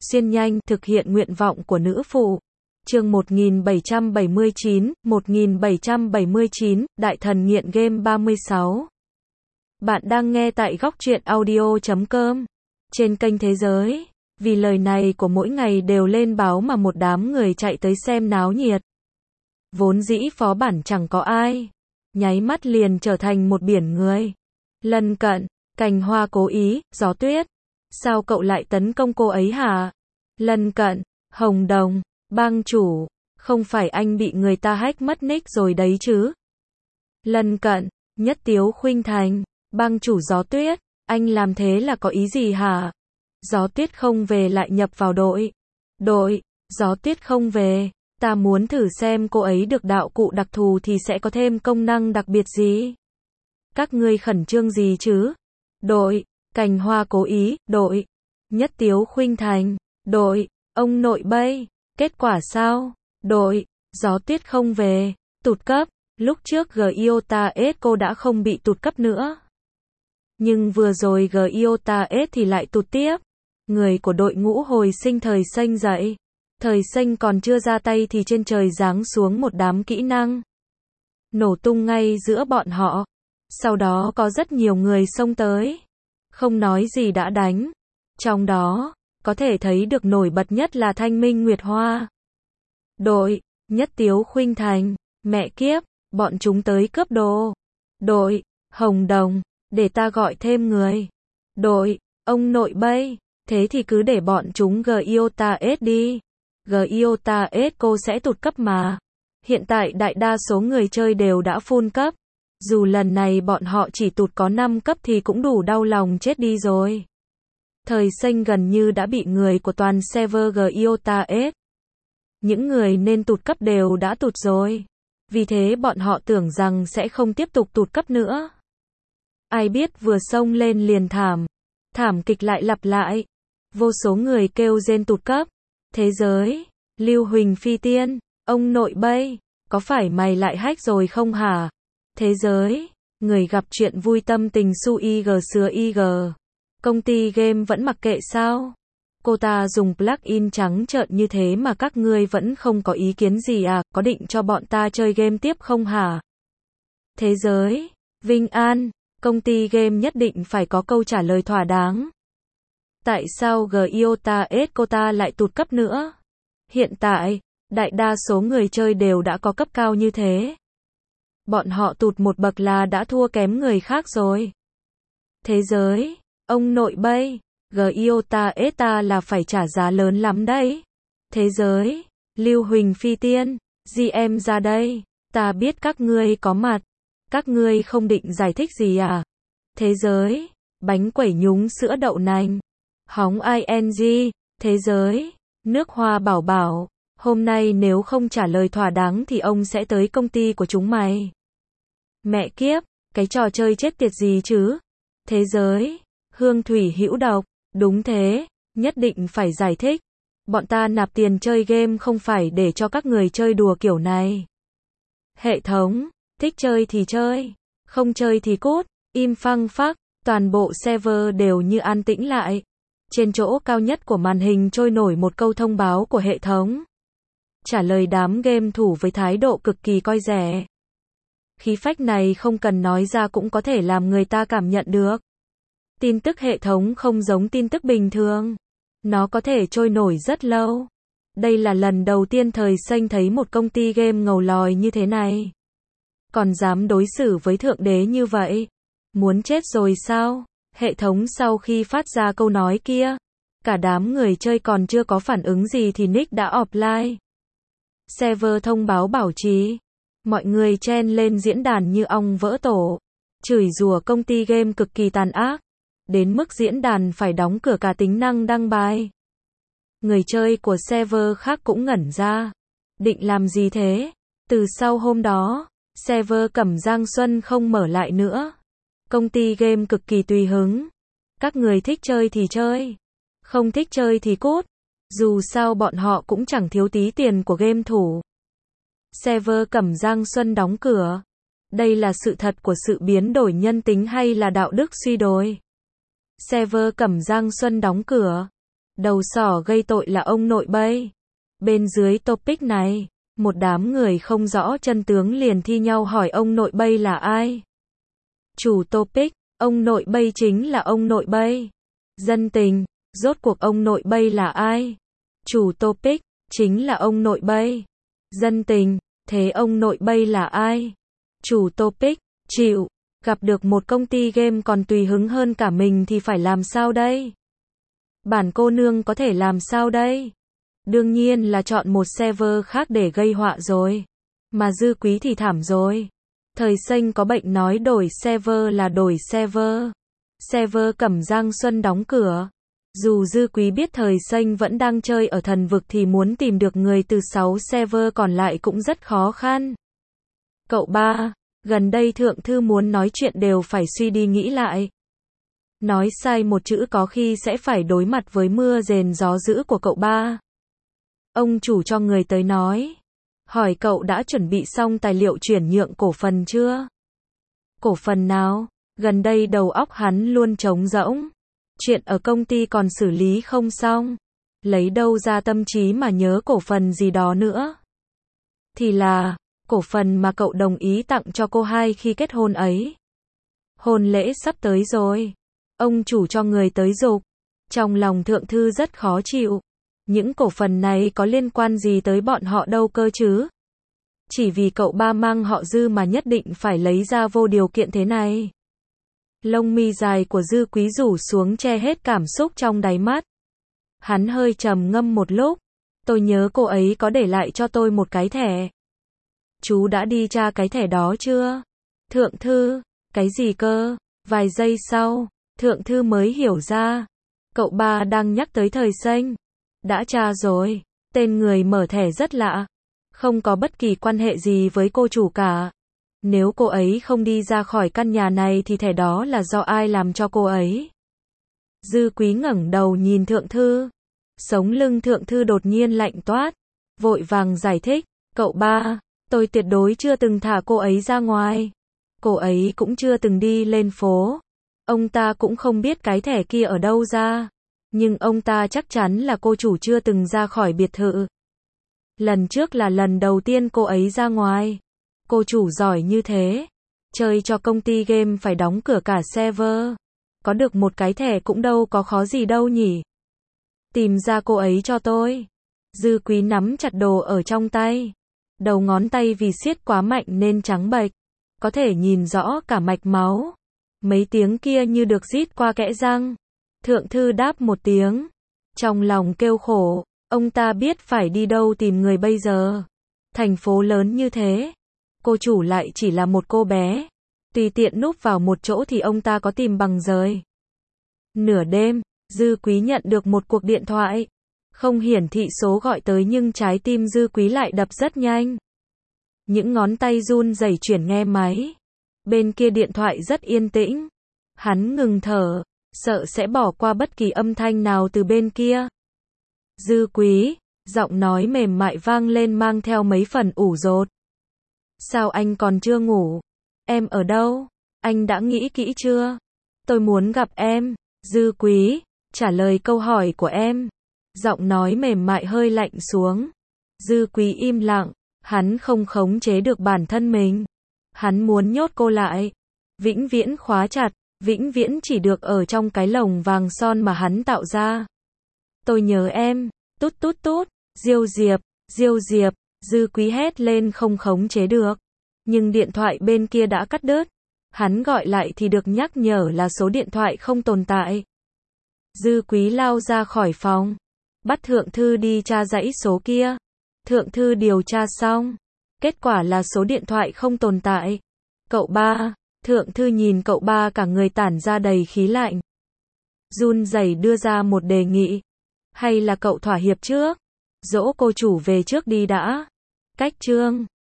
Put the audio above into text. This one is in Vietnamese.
xuyên nhanh, thực hiện nguyện vọng của nữ phụ. Chương 1779, Đại thần nghiện game 36. Bạn đang nghe tại góc truyện audio.com. Trên kênh Thế Giới. Vì lời này của mỗi ngày đều lên báo mà một đám người chạy tới xem náo nhiệt. Vốn dĩ phó bản chẳng có ai. Nháy mắt liền trở thành một biển người. Lân cận, cành hoa cố ý, gió tuyết. Sao cậu lại tấn công cô ấy hả? Lân cận, Hồng Đồng, bang chủ. Không phải anh bị người ta hack mất nick rồi đấy chứ? Lân cận, Nhất Tiếu Khuynh Thành, bang chủ gió tuyết. Anh làm thế là có ý gì hả? Gió tuyết không về lại nhập vào đội. Gió tuyết không về. Ta muốn thử xem cô ấy được đạo cụ đặc thù thì sẽ có thêm công năng đặc biệt gì. Các ngươi khẩn trương gì chứ? Cành hoa cố ý, Nhất Tiếu Khuynh Thành, ông nội bay. Kết quả sao? Gió tuyết không về, tụt cấp. Lúc trước Giota S cô đã không bị tụt cấp nữa. Nhưng vừa rồi Giota S thì lại tụt tiếp. Người của đội ngũ hồi sinh thời xanh dậy. Thời xanh còn chưa ra tay thì trên trời giáng xuống một đám kỹ năng. Nổ tung ngay giữa bọn họ. Sau đó có rất nhiều người xông tới. Không nói gì đã đánh. Trong đó, có thể thấy được nổi bật nhất là Thanh Minh Nguyệt Hoa. Nhất Tiếu Khuynh Thành, mẹ kiếp, bọn chúng tới cướp đồ. Hồng Đồng, để ta gọi thêm người. Ông nội bay, thế thì cứ để bọn chúng Giota S đi. Giota S cô sẽ tụt cấp mà. Hiện tại đại đa số người chơi đều đã full cấp. Dù lần này bọn họ chỉ tụt có 5 cấp thì cũng đủ đau lòng chết đi rồi. Thời xanh gần như đã bị người của toàn server Giota S. Những người nên tụt cấp đều đã tụt rồi. Vì thế bọn họ tưởng rằng sẽ không tiếp tục tụt cấp nữa. Ai biết vừa xông lên liền thảm kịch lại lặp lại. Vô số người kêu rên tụt cấp. Thế Giới, Lưu Huỳnh Phi Tiên, ông nội bay, có phải mày lại hack rồi không hả? Thế Giới, người gặp chuyện vui tâm tình su IG sứa IG. Công ty game vẫn mặc kệ sao? Cô ta dùng plugin trắng trợn như thế mà các ngươi vẫn không có ý kiến gì à? Có định cho bọn ta chơi game tiếp không hả? Thế Giới, Vinh An, công ty game nhất định phải có câu trả lời thỏa đáng. Tại sao Giota S cô ta lại tụt cấp nữa? Hiện tại, đại đa số người chơi đều đã có cấp cao như thế. Bọn họ tụt một bậc là đã thua kém người khác rồi. Thế Giới, ông nội bay, Giota S ta là phải trả giá lớn lắm đấy. Thế Giới, Lưu Huỳnh Phi Tiên, GM ra đây, ta biết các ngươi có mặt. Các ngươi không định giải thích gì à? Thế Giới, bánh quẩy nhúng sữa đậu nành. Hóng ing, Thế Giới, nước hoa bảo bảo, hôm nay nếu không trả lời thỏa đáng thì ông sẽ tới công ty của chúng mày. Mẹ kiếp, cái trò chơi chết tiệt gì chứ? Thế Giới, Hương Thủy Hữu Độc, đúng thế, nhất định phải giải thích. Bọn ta nạp tiền chơi game không phải để cho các người chơi đùa kiểu này. Hệ thống, thích chơi thì chơi, không chơi thì cút, im phăng phắc, toàn bộ server đều như an tĩnh lại. Trên chỗ cao nhất của màn hình trôi nổi một câu thông báo của hệ thống. Trả lời đám game thủ với thái độ cực kỳ coi rẻ. Khí phách này không cần nói ra cũng có thể làm người ta cảm nhận được. Tin tức hệ thống không giống tin tức bình thường. Nó có thể trôi nổi rất lâu. Đây là lần đầu tiên thời xanh thấy một công ty game ngầu lòi như thế này. Còn dám đối xử với thượng đế như vậy. Muốn chết rồi sao? Hệ thống sau khi phát ra câu nói kia, cả đám người chơi còn chưa có phản ứng gì thì nick đã offline. Server thông báo bảo trì. Mọi người chen lên diễn đàn như ong vỡ tổ. Chửi rủa công ty game cực kỳ tàn ác. Đến mức diễn đàn phải đóng cửa cả tính năng đăng bài. Người chơi của server khác cũng ngẩn ra. Định làm gì thế? Từ sau hôm đó, server Cẩm Giang Xuân không mở lại nữa. Công ty game cực kỳ tùy hứng. Các người thích chơi thì chơi. Không thích chơi thì cút. Dù sao bọn họ cũng chẳng thiếu tí tiền của game thủ. Server Cẩm Giang Xuân đóng cửa. Đây là sự thật của sự biến đổi nhân tính hay là đạo đức suy đồi? Server Cẩm Giang Xuân đóng cửa. Đầu sỏ gây tội là ông nội Bay. Bên dưới topic này, một đám người không rõ chân tướng liền thi nhau hỏi ông nội Bay là ai. Chủ topic, ông nội Bay chính là ông nội Bay. Dân tình, rốt cuộc ông nội Bay là ai? Chủ topic, chính là ông nội Bay. Dân tình, thế ông nội Bay là ai? Chủ topic, chịu, gặp được một công ty game còn tùy hứng hơn cả mình thì phải làm sao đây? Bản cô nương có thể làm sao đây? Đương nhiên là chọn một server khác để gây họa rồi. Mà Dư Quý thì thảm rồi. Thời Xanh có bệnh nói đổi server là đổi server. Server Cẩm Giang Xuân đóng cửa. Dù Dư Quý biết Thời Xanh vẫn đang chơi ở thần vực thì muốn tìm được người từ 6 server còn lại cũng rất khó khăn. Cậu ba, gần đây thượng thư muốn nói chuyện đều phải suy đi nghĩ lại. Nói sai một chữ có khi sẽ phải đối mặt với mưa rền gió dữ của cậu ba. Ông chủ cho người tới nói. Hỏi cậu đã chuẩn bị xong tài liệu chuyển nhượng cổ phần chưa? Cổ phần nào? Gần đây đầu óc hắn luôn trống rỗng. Chuyện ở công ty còn xử lý không xong. Lấy đâu ra tâm trí mà nhớ cổ phần gì đó nữa? Thì là cổ phần mà cậu đồng ý tặng cho cô hai khi kết hôn ấy. Hôn lễ sắp tới rồi. Ông chủ cho người tới giục. Trong lòng thượng thư rất khó chịu. Những cổ phần này có liên quan gì tới bọn họ đâu cơ chứ? Chỉ vì cậu ba mang họ Dư mà nhất định phải lấy ra vô điều kiện thế này. Lông mi dài của Dư Quý rủ xuống che hết cảm xúc trong đáy mắt. Hắn hơi trầm ngâm một lúc. Tôi nhớ cô ấy có để lại cho tôi một cái thẻ. Chú đã đi tra cái thẻ đó chưa? Thượng thư, cái gì cơ? Vài giây sau, thượng thư mới hiểu ra. Cậu ba đang nhắc tới Thời Xanh. Đã tra rồi, tên người mở thẻ rất lạ. Không có bất kỳ quan hệ gì với cô chủ cả. Nếu cô ấy không đi ra khỏi căn nhà này thì thẻ đó là do ai làm cho cô ấy? Dư Quý ngẩng đầu nhìn thượng thư. Sống lưng thượng thư đột nhiên lạnh toát. Vội vàng giải thích. Cậu ba, tôi tuyệt đối chưa từng thả cô ấy ra ngoài. Cô ấy cũng chưa từng đi lên phố. Ông ta cũng không biết cái thẻ kia ở đâu ra. Nhưng ông ta chắc chắn là cô chủ chưa từng ra khỏi biệt thự. Lần trước là lần đầu tiên cô ấy ra ngoài. Cô chủ giỏi như thế. Chơi cho công ty game phải đóng cửa cả server. Có được một cái thẻ cũng đâu có khó gì đâu nhỉ. Tìm ra cô ấy cho tôi. Dư Quý nắm chặt đồ ở trong tay. Đầu ngón tay vì siết quá mạnh nên trắng bệch. Có thể nhìn rõ cả mạch máu. Mấy tiếng kia như được rít qua kẽ răng. Thượng thư đáp một tiếng. Trong lòng kêu khổ. Ông ta biết phải đi đâu tìm người bây giờ. Thành phố lớn như thế. Cô chủ lại chỉ là một cô bé. Tùy tiện núp vào một chỗ thì ông ta có tìm bằng rời. Nửa đêm, Dư Quý nhận được một cuộc điện thoại. Không hiển thị số gọi tới nhưng trái tim Dư Quý lại đập rất nhanh. Những ngón tay run rẩy chuyển nghe máy. Bên kia điện thoại rất yên tĩnh. Hắn ngừng thở, sợ sẽ bỏ qua bất kỳ âm thanh nào từ bên kia. Dư Quý, giọng nói mềm mại vang lên mang theo mấy phần ủ rột. Sao anh còn chưa ngủ? Em ở đâu? Anh đã nghĩ kỹ chưa? Tôi muốn gặp em. Dư Quý, trả lời câu hỏi của em. Giọng nói mềm mại hơi lạnh xuống. Dư Quý im lặng, hắn không khống chế được bản thân mình. Hắn muốn nhốt cô lại. Vĩnh viễn khóa chặt, vĩnh viễn chỉ được ở trong cái lồng vàng son mà hắn tạo ra. Tôi nhớ em. Tút tút tút, Diêu Diệp, Diêu Diệp, Dư Quý hét lên không khống chế được. Nhưng điện thoại bên kia đã cắt đứt. Hắn gọi lại thì được nhắc nhở là số điện thoại không tồn tại. Dư Quý lao ra khỏi phòng. Bắt thượng thư đi tra dãy số kia. Thượng thư điều tra xong. Kết quả là số điện thoại không tồn tại. Cậu ba, thượng thư nhìn cậu ba cả người tản ra đầy khí lạnh. Run rẩy đưa ra một đề nghị. Hay là cậu thỏa hiệp trước? Dỗ cô chủ về trước đi đã. Cách chương